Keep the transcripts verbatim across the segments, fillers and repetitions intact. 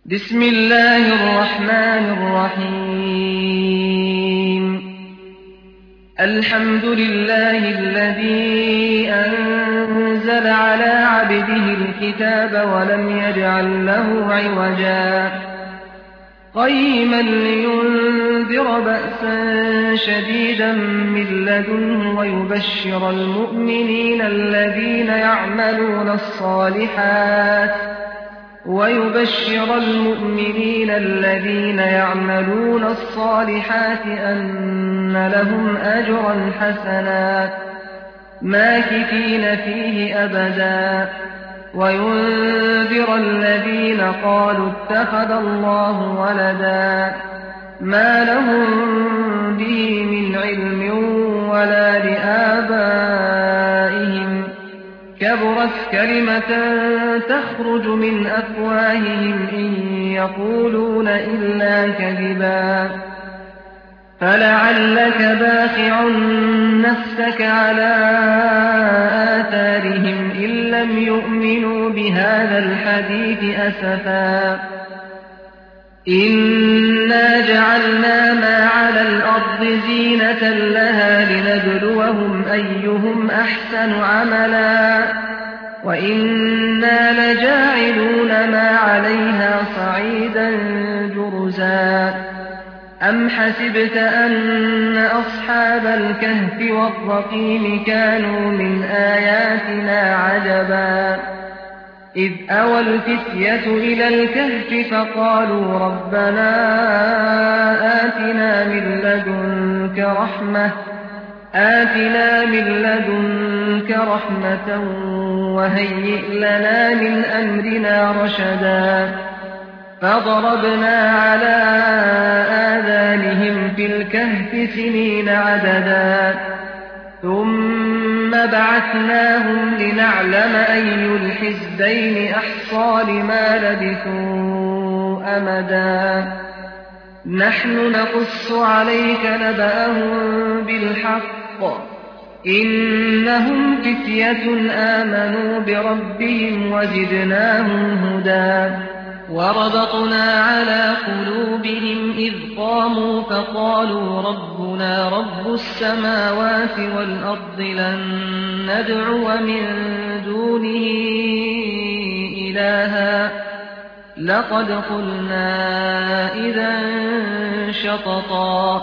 بسم الله الرحمن الرحيم الحمد لله الذي أنزل على عبده الكتاب ولم يجعل له عوجا قيما لينذر بأسا شديدا من لدنه ويبشر المؤمنين الذين يعملون الصالحات ويبشر المؤمنين الذين يعملون الصالحات أن لهم أجرا حسنا ماكثين فيه أبدا وينذر الذين قالوا اتخذ الله ولدا ما لهم به من علم ولا لآبائهم كبرت كلمة تخرج من أفواههم إن يقولون إلا كذبا فلعلك باخع نفسك على آثارهم إن لم يؤمنوا بهذا الحديث أسفا إنا جعلنا ما على الأرض زينة لها لنبلوهم أيهم أحسن عملا وإنا لجاعلون ما عليها صعيدا جرزا أم حسبت أن أصحاب الكهف والرقيم كانوا من آياتنا عجبا إذ أوى الفتية إلى الكهف فقالوا ربنا آتنا من لدنك رحمة آتنا من لدنك رحمة وهيئ لنا من أمرنا رشدا فضربنا على آذانهم في الكهف سنين عددا ثم بعثناهم لنعلم أي الحزبين أحصى لما لبثوا أمدا نحن نقص عليك نبأهم بالحق إنهم فتية آمنوا بربهم وزدناهم هدى وربطنا على قلوبهم إذ قاموا فقالوا ربنا رب السماوات والأرض لن ندعو من دونه إلها لقد قلنا إذا شططا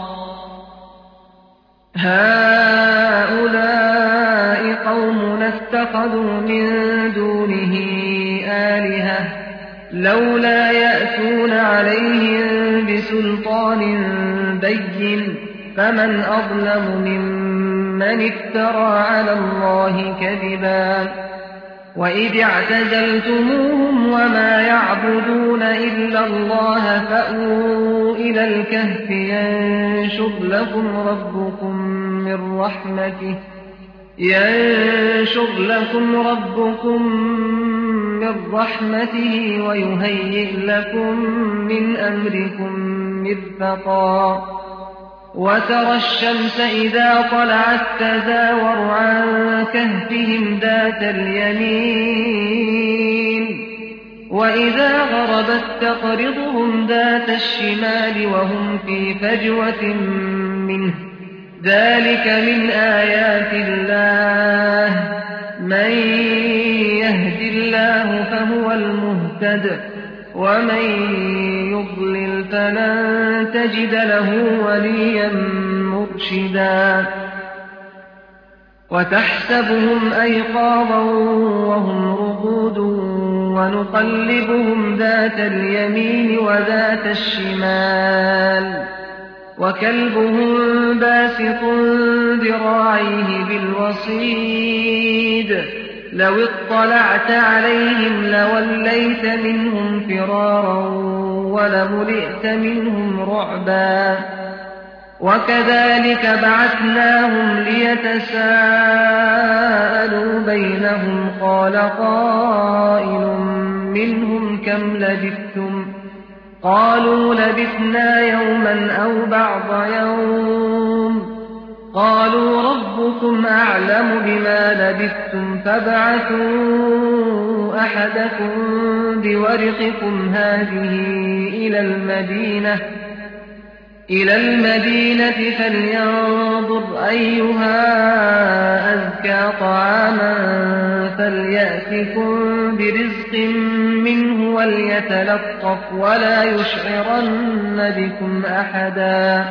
هؤلاء قومنا اتخذوا من دونه آلهة لولا يأتون عليهم بسلطان بين فمن أظلم ممن افترى على الله كذبا وإذ اعتزلتموهم وما يعبدون إلا الله فأووا إلى الكهف ينشر لكم ربكم من رحمته ينشر لكم ربكم من رحمته ويهيئ لكم من أمركم مرفقا وترى الشمس إذا طلعت تزاور عن كهفهم ذات اليمين وإذا غربت تقرضهم ذات الشمال وهم في فجوة منه ذلك من آيات الله من يهد الله فهو المهتد ومن يضلل فلن تجد له وليا مرشدا وتحسبهم أيقاظا وهم رقود ونقلبهم ذات اليمين وذات الشمال وكلبهم باسط ذراعيه بالوصيد لو اطلعت عليهم لوليت منهم فرارا ولملئت منهم رعبا وكذلك بعثناهم ليتساءلوا بينهم قال قائل منهم كم لبثتم قالوا لبثنا يوما أو بعض يوم قالوا ربكم أعلم بما لبثتم فابعثوا أحدكم بورقكم هذه إلى المدينة إلى المدينة فلينظر أيها أزكى طعاما فليأتكم برزق منه وليتلطف ولا يشعرن بكم أحدا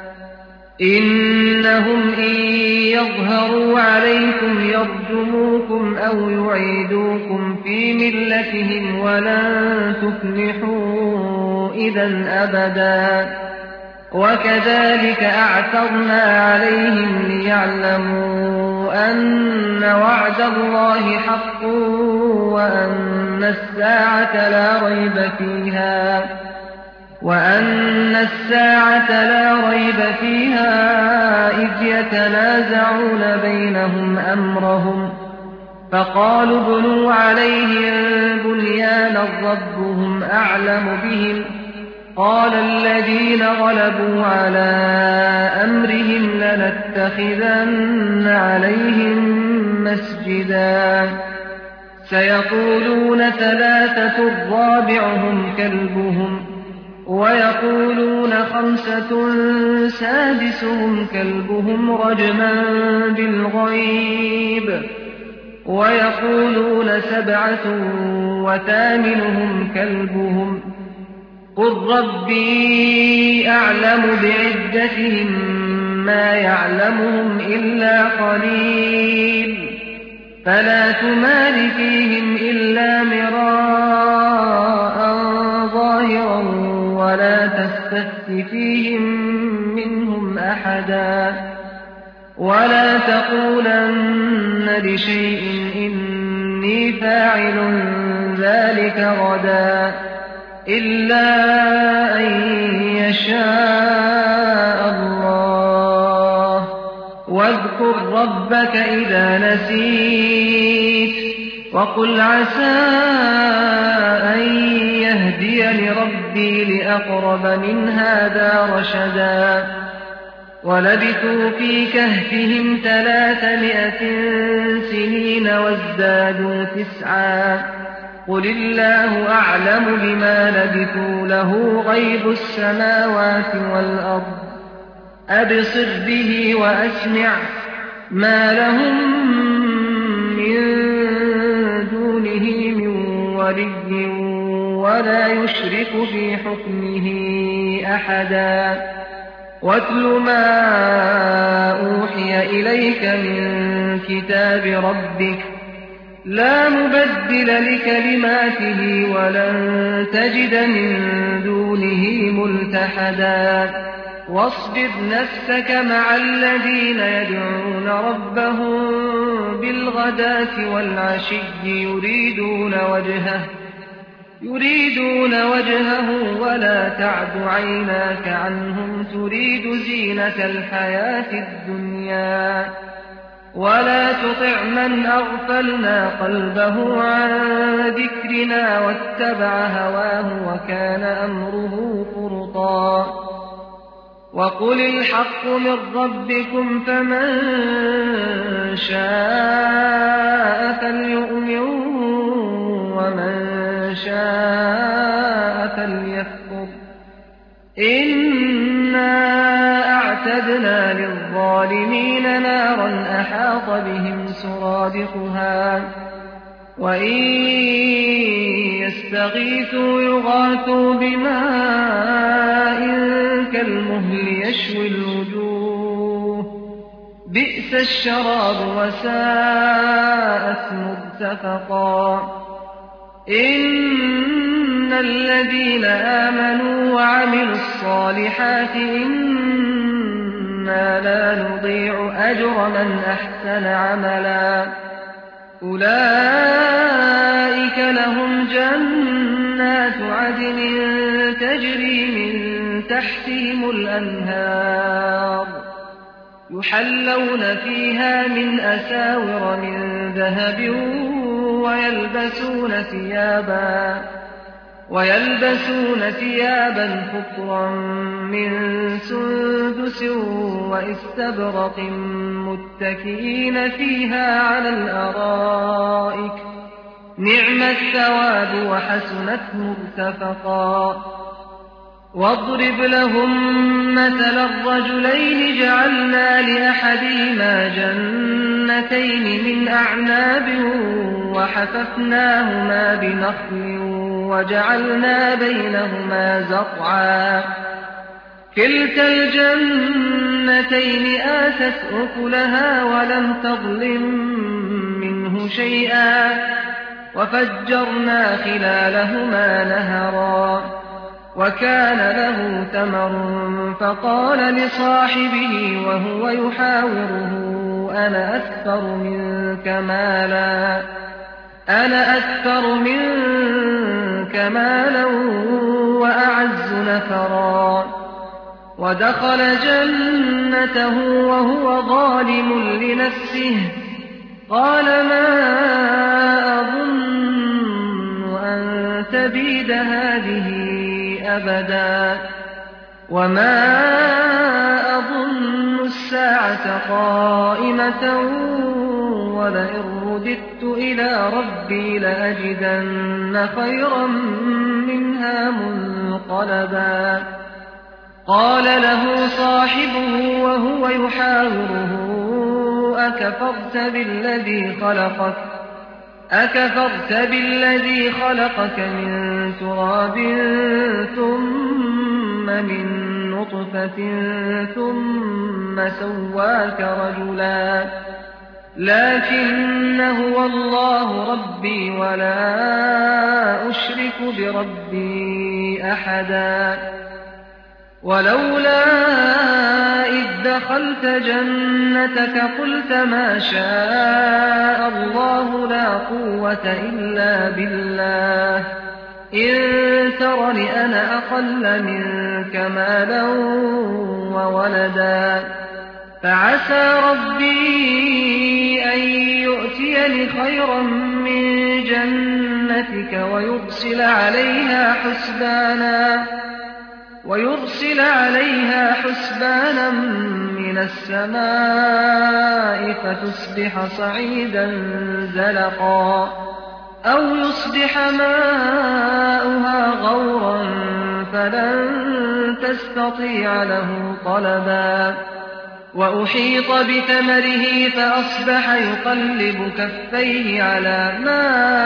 إنهم إن يظهروا عليكم يرجموكم أو يعيدوكم في ملتهم ولن تفلحوا إذا أبدا وكذلك أعثرنا عليهم ليعلموا أن وعد الله حق وأن الساعة لا ريب فيها وأن الساعة لا ريب فيها إذ يتنازعون بينهم أمرهم فقالوا ابنوا عليهم بنيانا ربهم أعلم بهم قال الذين غلبوا على أمرهم لنتخذن عليهم مسجدا سيقولون ثلاثة رابعهم كلبهم ويقولون خمسة سادسهم كلبهم رجما بالغيب ويقولون سبعة وثامنهم كلبهم قل ربي أعلم بعدتهم ما يعلمهم إلا قليل فلا تمار فيهم إلا مراء ظاهرا ولا تستفت فيهم منهم أحدا ولا تقولن لشيء إني فاعل ذلك غدا إلا أن يشاء الله واذكر ربك إذا نسيت وقل عسى أن يهديني ربي لأقرب من هذا رشدا ولبثوا في كهفهم ثلاثمائة سنين وازدادوا تسعا قل الله أعلم بما لبثوا له غيب السماوات والأرض أبصر به وأسمع ما لهم من دونه من ولي ولا يشرك في حكمه أحدا واتل ما أوحي إليك من كتاب ربك لا مبدل لكلماته ولن تجد من دونه ملتحدا واصبر نفسك مع الذين يدعون ربهم بالغداة والعشي يريدون وجهه يريدون وجهه ولا تعد عيناك عنهم تريد زينة الحياة الدنيا ولا تطع من أغفلنا قلبه عن ذكرنا واتبع هواه وكان أمره فرطا وقل الحق من ربكم فمن شاء فليؤمن ومن شاء فليكفر إنا أعتدنا للظالمين نارا أحاط بهم سرادقها وإن يستغيثوا يغاثوا بماء كالمهل يشوي الوجوه بئس الشراب وساءت مرتفقا إن الذين آمنوا وعملوا الصالحات إنا لا نضيع أجر من أحسن عملا أولئك لهم جنات عدن تجري من تحتهم الأنهار يحلون فيها من أساور من ذهب ويلبسون ثيابا ويلبسون ثيابا خضرا من سندس واستبرق متكئين فيها على الأرائك نعم الثواب وحسنت مرتفقا واضرب لهم مثل الرجلين جعلنا لأحدهما جنتين من أعناب وحففناهما بنخل وجعلنا بينهما زرعا كلتا الجنتين آتت أكلها ولم تظلم منه شيئا وفجرنا خلالهما نهرا وكان له ثمر فقال لصاحبه وهو يحاوره أنا أكثر منك مالا أنا أكثر منك مالا وأعز نفرا ودخل جنته وهو ظالم لنفسه قال ما أظن أن تبيد هذه أبدا وما أظن الساعة قائمة ولئن رددت إلى ربي لأجدن خيرا منها منقلبا قال له صاحبه وهو يحاوره أكفرت بالذي خلقك أكفرت بالذي خلقك من تراب ثم من نطفة ثم سواك رجلا لكن هو الله ربي ولا أشرك بربي أحدا ولولا إذ دخلت جنتك قلت ما شاء الله لا قوة إلا بالله إن ترني أنا أقل منك مالا وولدا فعسى ربي أن يؤتيني خيرا من جنتك ويرسل عليها حسبانا ويرسل عليها حسبانا من السماء فتصبح صعيدا زلقا أو يصبح ماؤها غورا فلن تستطيع له طلبا وأحيط بثمره فأصبح يقلب كفيه على ما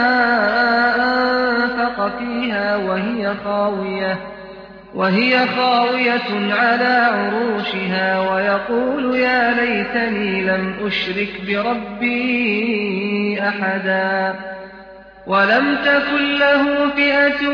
أنفق فيها وهي خاوية وهي خاوية على عروشها ويقول يا ليتني لم أشرك بربي أحدا ولم تكن له فئة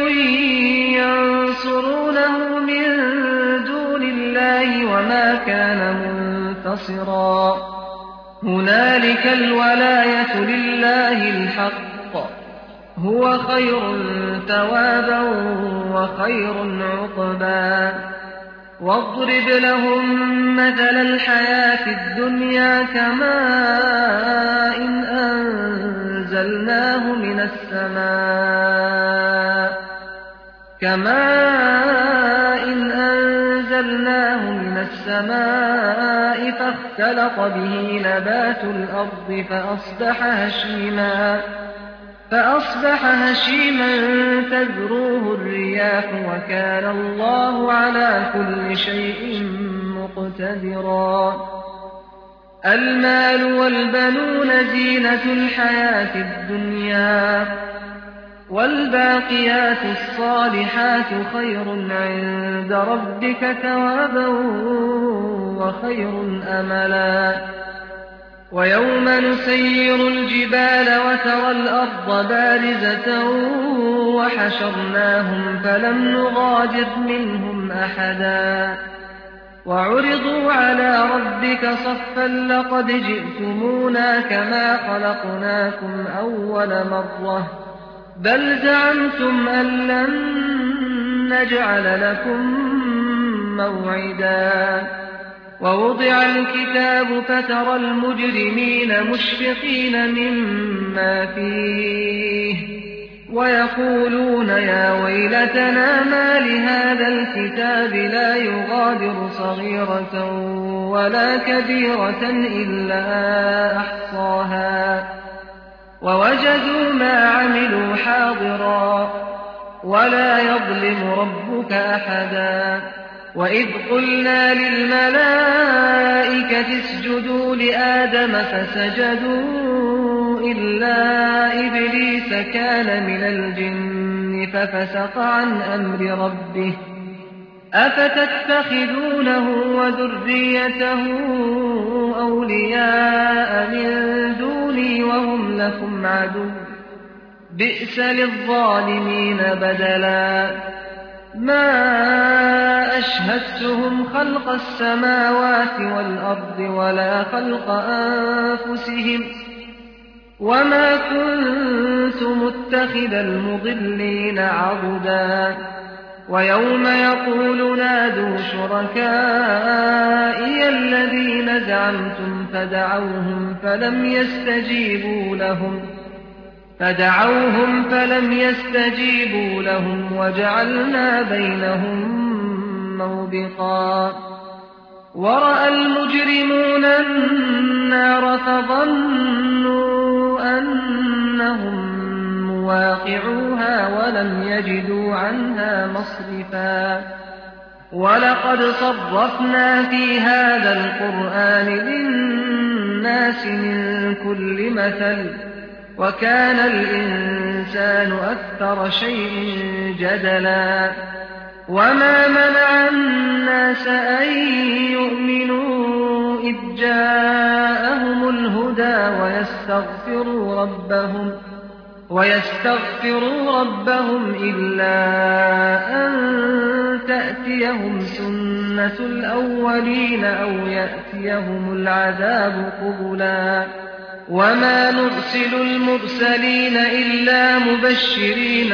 ينصرونه من دون الله وما كان منتصرا هنالك الولاية لله الحق هو خير ثوابا وخير عقبا واضرب لهم مثل الحياة الدنيا كماء إن أنزلناه من السماء كماء إن أنزلناه من السماء فاختلط به نبات الأرض فأصبح هشيما فأصبح هشيما تذروه الرياح وكان الله على كل شيء مقتدرا المال والبنون زينة الحياة الدنيا والباقيات الصالحات خير عند ربك ثوابا وخير أملا ويوم نسير الجبال وترى الأرض بارزة وحشرناهم فلم نغادر منهم أحدا وعرضوا على ربك صفا لقد جئتمونا كما خلقناكم أول مرة بل زعمتم أن لن نجعل لكم موعدا ووضع الكتاب فترى المجرمين مشفقين مما فيه ويقولون يا ويلتنا ما لهذا الكتاب لا يغادر صغيرة ولا كبيرة إلا أحصاها ووجدوا ما عملوا حاضرا ولا يظلم ربك أحدا وإذ قلنا للملائكة اسجدوا لآدم فسجدوا إلا إبليس كان من الجن ففسق عن أمر ربه أفتتخذونه وذريته أولياء من دوني وهم لكم عدو بئس للظالمين بدلا ما أشهدتهم خلق السماوات والأرض ولا خلق أنفسهم وما كنت متخذ المضلين عضدا ويوم يقول نادوا شركائي الذين زعمتم فدعوهم فلم يستجيبوا لهم فدعوهم فلم يستجيبوا لهم وجعلنا بينهم موبقا ورأى المجرمون النار فظنوا أنهم مواقعوها ولم يجدوا عنها مصرفا ولقد صرفنا في هذا القرآن للناس من كل مثل وكان الإنسان أكثر شيء جدلا وما منع الناس أن يؤمنوا إذ جاءهم الهدى ويستغفروا ربهم ويستغفروا ربهم إلا أن تأتيهم سنة الأولين أو يأتيهم العذاب قبلا وما نرسل المرسلين إلا مبشرين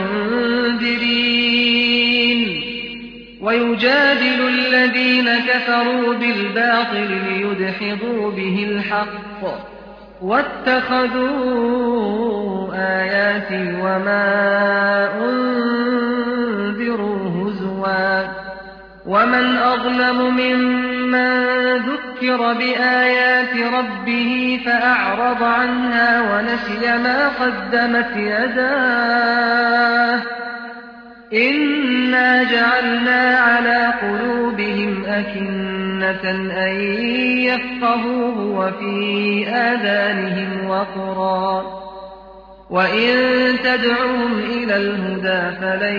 ومنذرين ويجادل الذين كفروا بالباطل ليدحضوا به الحق واتخذوا آياتي وما أنذروا هزوا ومن أظلم ممن ذكر بآيات ربه فأعرض عنها ونسي ما قدمت يداه إنا جعلنا على قلوبهم أكنة أن يفقهوه وفي آذانهم وقرا وإن تدعوهم إلى الهدى فلن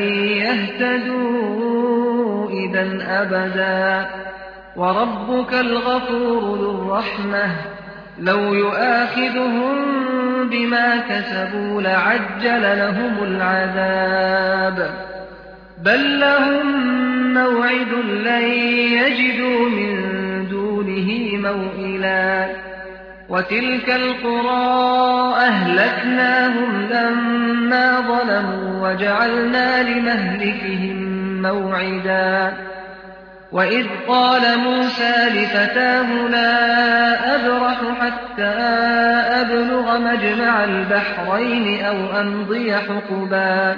يهتدوا إذا أبدا وربك الغفور ذو الرحمة لو يؤاخذهم بما كسبوا لعجل لهم العذاب بل لهم موعد لن يجدوا من دونه موئلا وتلك القرى أهلكناهم لما ظلموا وجعلنا لمهلكهم موعدا وإذ قال موسى لفتاه لا أبرح حتى أبلغ مجمع البحرين أو أمضي حقبا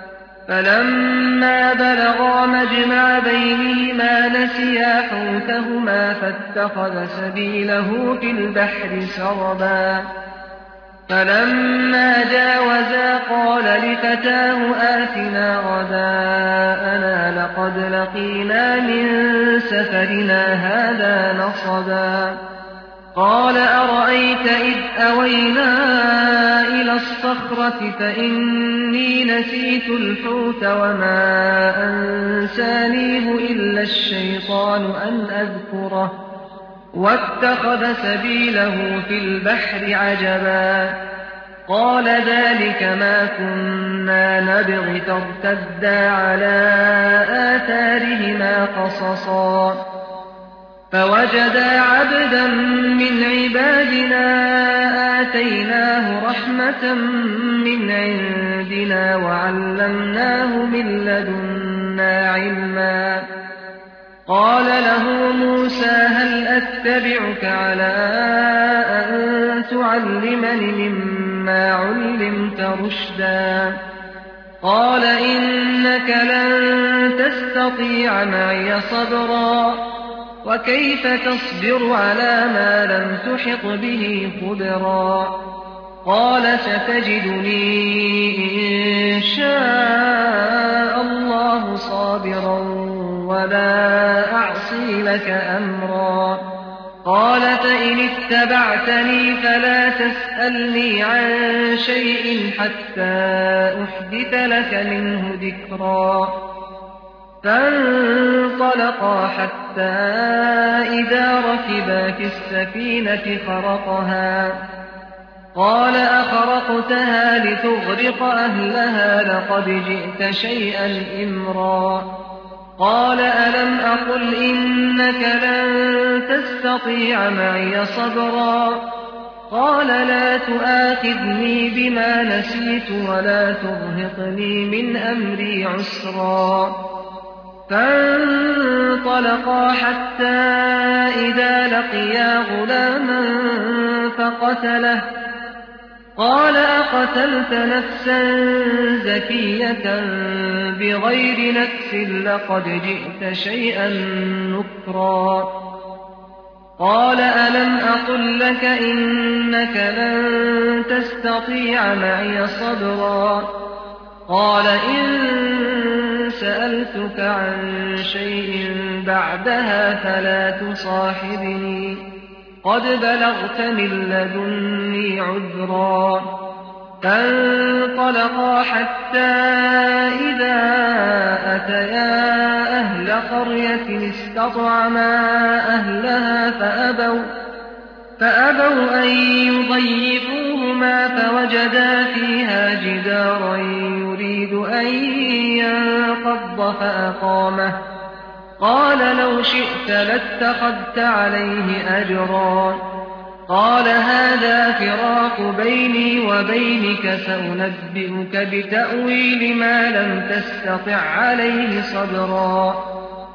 فلما بلغا مجمع بينهما نسيا حوتهما فاتخذ سبيله في البحر سربا فلما جاوزا قال لفتاه آتنا غداءنا لقد لقينا من سفرنا هذا نصبا قال أرأيت إذ أوينا إلى الصخرة فإني نسيت الحوت وما أنسانيه إلا الشيطان أن أذكره واتخذ سبيله في البحر عجبا قال ذلك ما كنا نبغي فارتدا على آثارهما قصصا فوجدا عبدا من عبادنا آتيناه رحمة من عندنا وعلمناه من لدنا علما قال له موسى هل أتبعك على أن تعلمني مما علمت رشدا قال إنك لن تستطيع معي صبرا وكيف تصبر على ما لم تحط به خبرا قال ستجدني إن شاء الله صابرا ولا أعصي لك أمرا قال فإن اتبعتني فلا تسألني عن شيء حتى أحدث لك منه ذكرا فانطلقا حتى إذا ركبا في السفينة خرقها قال أخرقتها لتغرق أهلها لقد جئت شيئا إمرا قال ألم أقل إنك لن تستطيع معي صبرا قال لا تؤاخذني بما نسيت ولا ترهقني من أمري عسرا فانطلقا حتى إذا لقيا غلاما فقتله قال أقتلت نفسا زكية بغير نفس لقد جئت شيئا نكرا قال ألم أقل لك إنك لن تستطيع معي صبرا قال إن سألتك عن شيء بعدها فلا تصاحبني قد بلغت من لدني عذرا فانطلقا حتى إذا أتيا أهل قرية استطعما أهلها فأبوا, فأبوا أن يضيفوهما فوجدا فيها جدارا يريد أن ينقض فأقامه قال لو شئت لاتخذت عليه أجرا قال هذا فراق بيني وبينك سأنبئك بتأويل ما لم تستطع عليه صبرا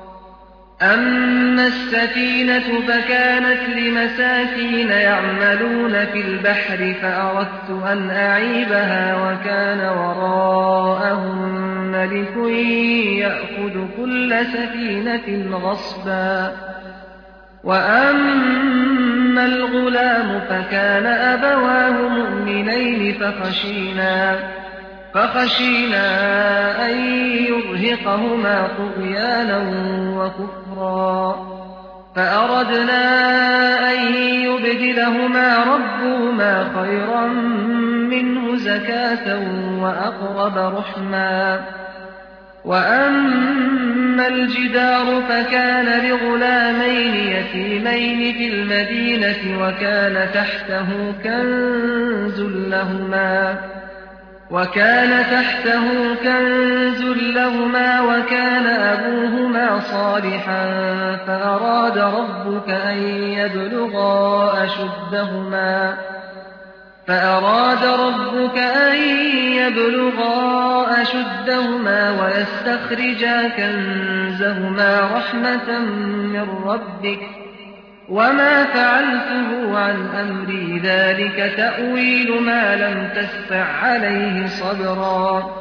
أما السفينة فكانت لمساكين يعملون في البحر فأردت أن أعيبها وكان وراءهم ملك يأخذ كل سفينة غصبا وأما الغلام فكان أبواه مؤمنين فخشينا فخشينا أن يرهقهما طغيانا وكفرا فأردنا أن يبدلهما ربهما خيرا منه زكاة وأقرب رحما وأما الجدار فكان لغلامين يتيمين في المدينة وكان تحته كنز لهما وكان تحته كنز لهما وكان أبوهما صالحا فأراد ربك أن يبلغا أشدهما فأراد ربك أن يبلغا أشدهما ويستخرجا كنزهما رحمة من ربك وما فعلته عن أمري ذلك تأويل ما لم تستطع عليه صبرا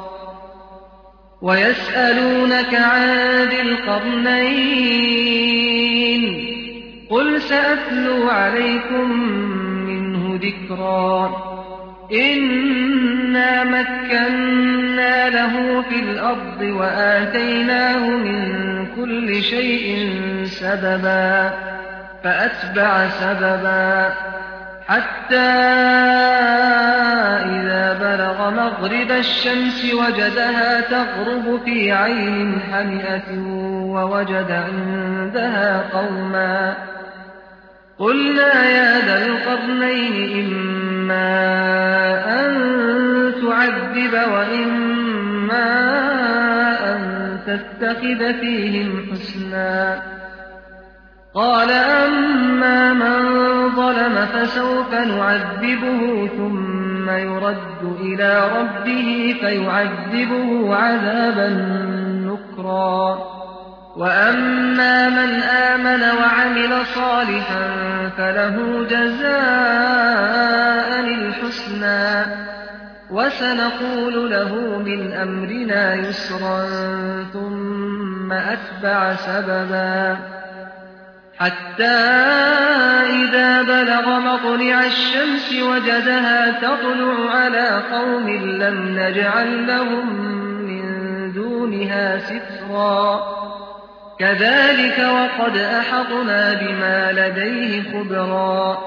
ويسألونك عن ذي القرنين قل سأتلو عليكم منه ذكرا إنا مكنا له في الأرض وآتيناه من كل شيء سببا فأتبع سببا حتى إذا بلغ مغرب الشمس وجدها تغرب في عين حمئة ووجد عندها قوما قلنا يا ذا القرنين إما أن تعذب وإما أن تتخذ فيهم حسنا قال أما من ظلم فسوف نعذبه ثم يرد إلى ربه فيعذبه عذابا نكرا وأما من آمن وعمل صالحا فله جزاء الحسنى وسنقول له من أمرنا يسرا ثم أتبع سببا حتى إذا بلغ مطلع الشمس وجدها تطلع على قوم لم نجعل لهم من دونها سترا كذلك وقد أحطنا بما لديه خبرا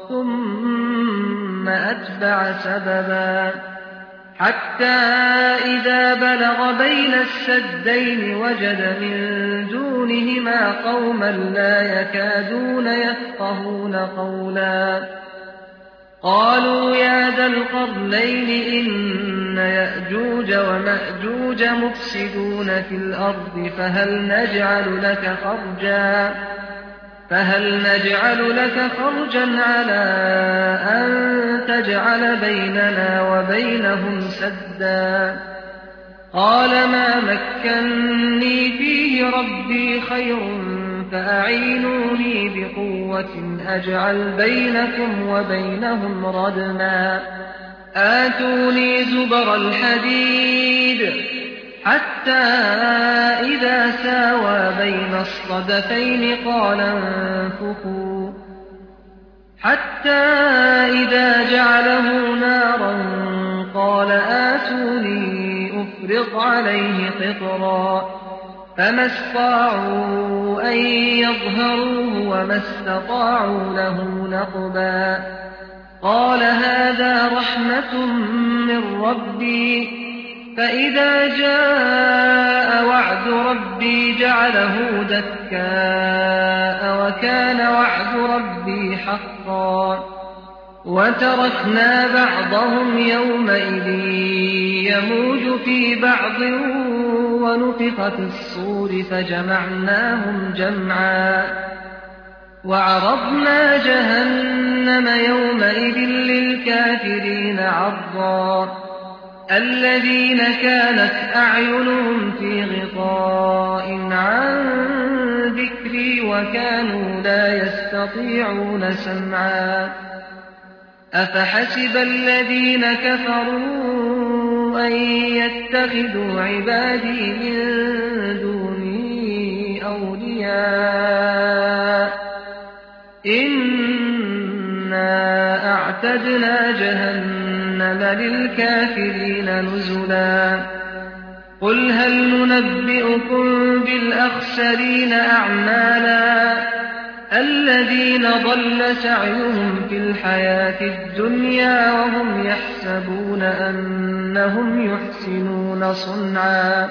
ثم أتبع سببا حتى إذا بلغ بين السدين وجد من دونهما قوما لا يكادون يفقهون قولا قالوا يا ذا القرنين إن يأجوج ومأجوج مفسدون في الأرض فهل نجعل لك خرجا فهل نجعل لك خرجا على أن تجعل بيننا وبينهم سدا قال ما مكني فيه ربي خير فأعينوني بقوة أجعل بينكم وبينهم ردما آتوني زبر الحديد حتى إذا ساوى بين الصدفين قال انفخوا حتى إذا جعله نارا قال آتوني أفرغ عليه قطرا فما استطاعوا أن يظهروه وما استطاعوا له نقبا قال هذا رحمة من ربي فإذا جاء وعد ربي جعله دكاء وكان وعد ربي حقا وتركنا بعضهم يومئذ يموج في بعض ونفخ في الصور فجمعناهم جمعا وعرضنا جهنم يومئذ للكافرين عرضا الذين كانت أعينهم في غطاء عن ذكري وكانوا لا يستطيعون سمعا أفحسب الذين كفروا أن يتخذوا عبادي من دوني أولياء إنا أعتدنا جهنم للكافرين نزلا قل هل ننبئكم بالأخسرين أعمالا الذين ضل سعيهم في الحياة الدنيا وهم يحسبون أنهم يحسنون صنعا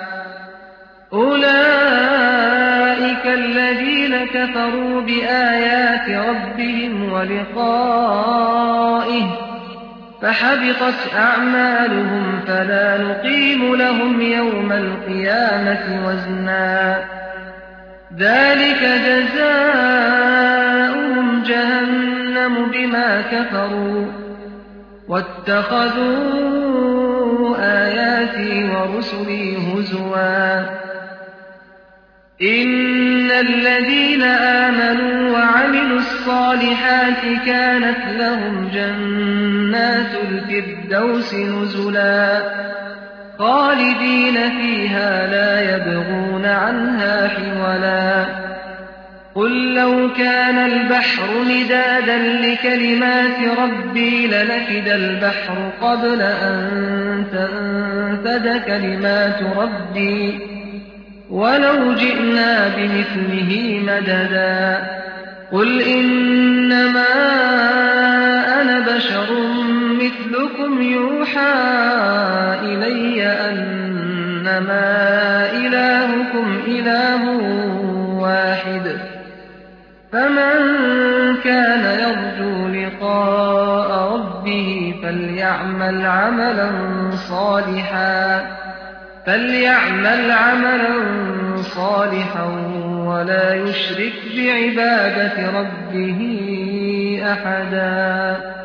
أولئك الذين كفروا بآيات ربهم ولقائه فحبطت أعمالهم فلا نقيم لهم يوم القيامة وزنا ذلك جزاؤهم جهنم بما كفروا واتخذوا آياتي ورسلي هزوا إن الذين آمنوا وعملوا الصالحات كانت لهم جنات الفردوس نزلا خالدين فيها لا يبغون عنها حولا قل لو كان البحر مدادا لكلمات ربي لنفد البحر قبل أن تنفد كلمات ربي ولو جئنا بمثله مددا قل إنما أنا بشر مثلكم يوحى إلي أنما إلهكم إله واحد فمن كان يرجو لقاء ربه فليعمل عملا صالحا فليعمل عملا صالحا ولا يشرك بعبادة ربه أحدا